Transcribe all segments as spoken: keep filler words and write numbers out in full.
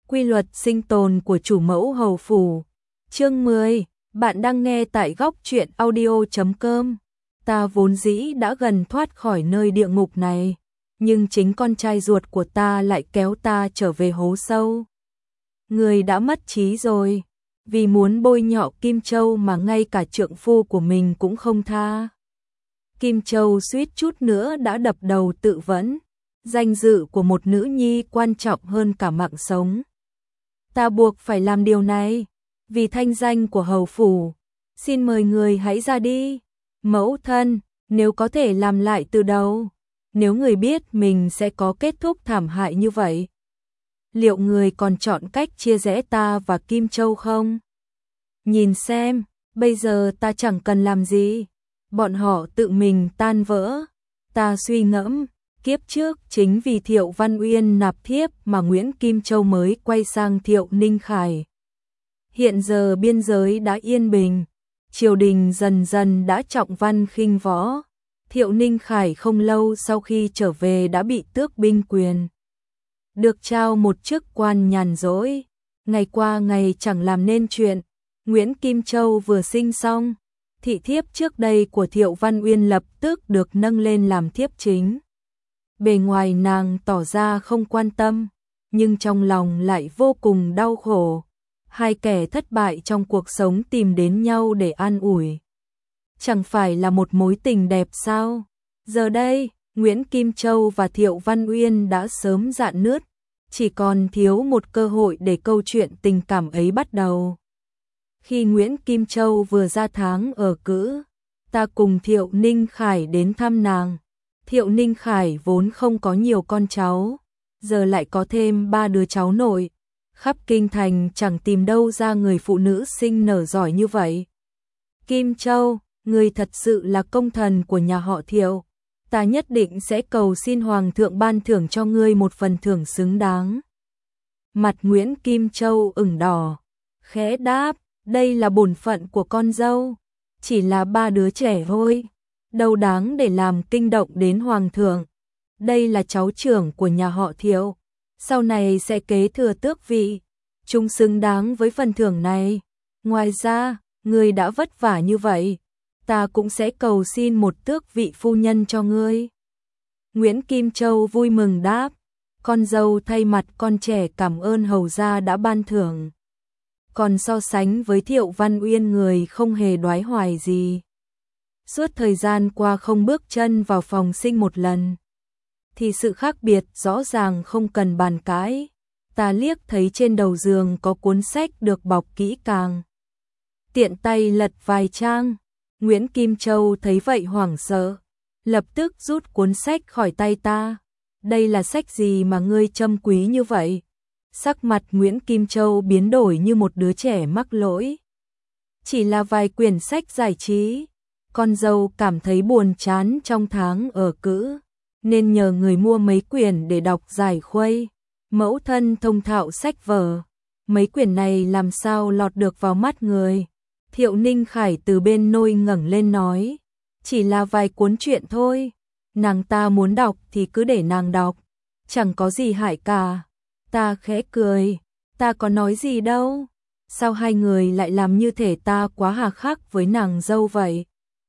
Quy luật sinh tồn của chủ mẫu hầu phủ. Chương mười, bạn đang nghe tại góc truyện audio chấm com. Ta vốn dĩ đã gần thoát khỏi nơi địa ngục này, nhưng chính con trai ruột của ta lại kéo ta trở về hố sâu. Người đã mất trí rồi, vì muốn bôi nhọ Kim Châu mà ngay cả trượng phu của mình cũng không tha. Kim Châu suýt chút nữa đã đập đầu tự vẫn, danh dự của một nữ nhi quan trọng hơn cả mạng sống. Ta buộc phải làm điều này, vì thanh danh của hầu phủ, xin mời người hãy ra đi. Mẫu thân, nếu có thể làm lại từ đầu, nếu người biết mình sẽ có kết thúc thảm hại như vậy, liệu người còn chọn cách chia rẽ ta và Kim Châu không? Nhìn xem, bây giờ ta chẳng cần làm gì, bọn họ tự mình tan vỡ. Ta suy ngẫm, kiếp trước chính vì Thiệu Văn Uyên nạp thiếp mà Nguyễn Kim Châu mới quay sang Thiệu Ninh Khải. Hiện giờ biên giới đã yên bình, triều đình dần dần đã trọng văn khinh võ. Thiệu Ninh Khải không lâu sau khi trở về đã bị tước binh quyền, được trao một chức quan nhàn rỗi, ngày qua ngày chẳng làm nên chuyện. Nguyễn Kim Châu vừa sinh xong, thị thiếp trước đây của Thiệu Văn Uyên lập tức được nâng lên làm thiếp chính. Bề ngoài nàng tỏ ra không quan tâm, nhưng trong lòng lại vô cùng đau khổ. Hai kẻ thất bại trong cuộc sống tìm đến nhau để an ủi, chẳng phải là một mối tình đẹp sao? Giờ đây, Nguyễn Kim Châu và Thiệu Văn Uyên đã sớm rạn nứt, chỉ còn thiếu một cơ hội để câu chuyện tình cảm ấy bắt đầu. Khi Nguyễn Kim Châu vừa ra tháng ở cữ, ta cùng Thiệu Ninh Khải đến thăm nàng. Thiệu Ninh Khải vốn không có nhiều con cháu, giờ lại có thêm ba đứa cháu nội. Khắp kinh thành chẳng tìm đâu ra người phụ nữ sinh nở giỏi như vậy. Kim Châu, người thật sự là công thần của nhà họ Thiệu. Ta nhất định sẽ cầu xin Hoàng thượng ban thưởng cho ngươi một phần thưởng xứng đáng. Mặt Nguyễn Kim Châu ửng đỏ, khẽ đáp, đây là bổn phận của con dâu. Chỉ là ba đứa trẻ thôi, đâu đáng để làm kinh động đến Hoàng thượng. Đây là cháu trưởng của nhà họ Thiệu, sau này sẽ kế thừa tước vị, chúng xứng đáng với phần thưởng này. Ngoài ra, ngươi đã vất vả như vậy, ta cũng sẽ cầu xin một tước vị phu nhân cho ngươi. Nguyễn Kim Châu vui mừng đáp, con dâu thay mặt con trẻ cảm ơn hầu gia đã ban thưởng. Còn so sánh với Thiệu Văn Uyên, người không hề đoái hoài gì. Suốt thời gian qua không bước chân vào phòng sinh một lần, thì sự khác biệt rõ ràng không cần bàn cãi. Ta liếc thấy trên đầu giường có cuốn sách được bọc kỹ càng, tiện tay lật vài trang. Nguyễn Kim Châu thấy vậy hoảng sợ, lập tức rút cuốn sách khỏi tay ta. Đây là sách gì mà ngươi trân quý như vậy? Sắc mặt Nguyễn Kim Châu biến đổi như một đứa trẻ mắc lỗi. Chỉ là vài quyển sách giải trí. Con dâu cảm thấy buồn chán trong tháng ở cữ, nên nhờ người mua mấy quyển để đọc giải khuây. Mẫu thân thông thạo sách vở, mấy quyển này làm sao lọt được vào mắt người? Thiệu Ninh Khải từ bên nôi ngẩng lên nói, chỉ là vài cuốn truyện thôi, nàng ta muốn đọc thì cứ để nàng đọc, chẳng có gì hại cả. Ta khẽ cười, ta có nói gì đâu, sao hai người lại làm như thể ta quá hà khắc với nàng dâu vậy?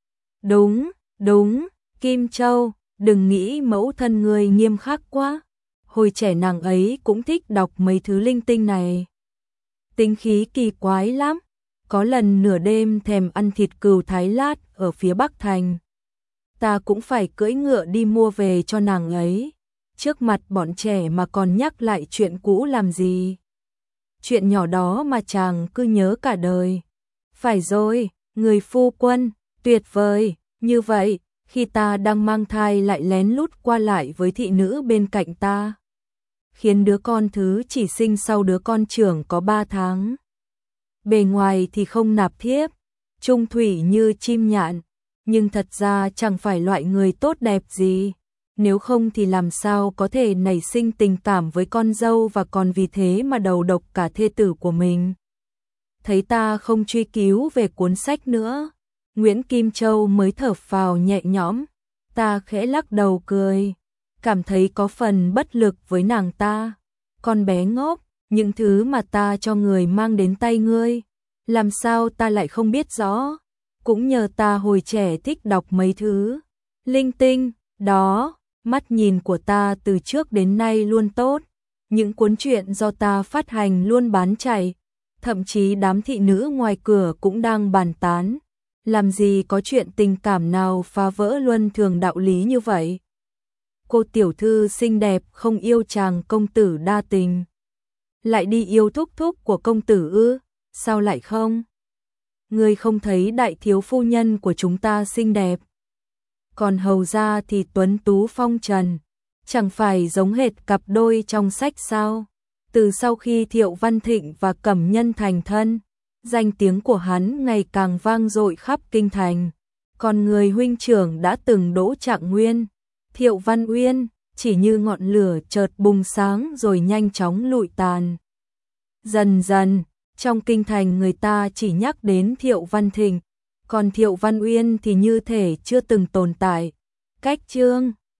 Đúng, đúng, Kim Châu, đừng nghĩ mẫu thân ngươi nghiêm khắc quá, hồi trẻ nàng ấy cũng thích đọc mấy thứ linh tinh này. Tính khí kỳ quái lắm, có lần nửa đêm thèm ăn thịt cừu Thái Lát ở phía Bắc Thành, ta cũng phải cưỡi ngựa đi mua về cho nàng ấy. Trước mặt bọn trẻ mà còn nhắc lại chuyện cũ làm gì? Chuyện nhỏ đó mà chàng cứ nhớ cả đời. Phải rồi, người phu quân, tuyệt vời, như vậy, khi ta đang mang thai lại lén lút qua lại với thị nữ bên cạnh ta, khiến đứa con thứ chỉ sinh sau đứa con trưởng có ba tháng. Bề ngoài thì không nạp thiếp, trung thủy như chim nhạn, nhưng thật ra chẳng phải loại người tốt đẹp gì. Nếu không thì làm sao có thể nảy sinh tình cảm với con dâu và còn vì thế mà đầu độc cả thê tử của mình. Thấy ta không truy cứu về cuốn sách nữa, Nguyễn Kim Châu mới thở phào nhẹ nhõm. Ta khẽ lắc đầu cười, cảm thấy có phần bất lực với nàng ta. Con bé ngốc, những thứ mà ta cho người mang đến tay ngươi, làm sao ta lại không biết rõ, cũng nhờ ta hồi trẻ thích đọc mấy thứ linh tinh, đó, mắt nhìn của ta từ trước đến nay luôn tốt, những cuốn truyện do ta phát hành luôn bán chạy, thậm chí đám thị nữ ngoài cửa cũng đang bàn tán, làm gì có chuyện tình cảm nào phá vỡ luân thường đạo lý như vậy. Cô tiểu thư xinh đẹp không yêu chàng công tử đa tình, lại đi yêu thúc thúc của công tử ư? Sao lại không? Ngươi không thấy đại thiếu phu nhân của chúng ta xinh đẹp, còn hầu gia thì tuấn tú phong trần, chẳng phải giống hệt cặp đôi trong sách sao? Từ sau khi Thiệu Văn Thịnh và Cẩm Nhân thành thân, danh tiếng của hắn ngày càng vang dội khắp kinh thành. Còn người huynh trưởng đã từng đỗ trạng nguyên, Thiệu Văn Uyên, chỉ như ngọn lửa chợt bùng sáng rồi nhanh chóng lụi tàn. Dần dần, trong kinh thành người ta chỉ nhắc đến Thiệu Văn Thịnh, còn Thiệu Văn Uyên thì như thể chưa từng tồn tại. Cách chương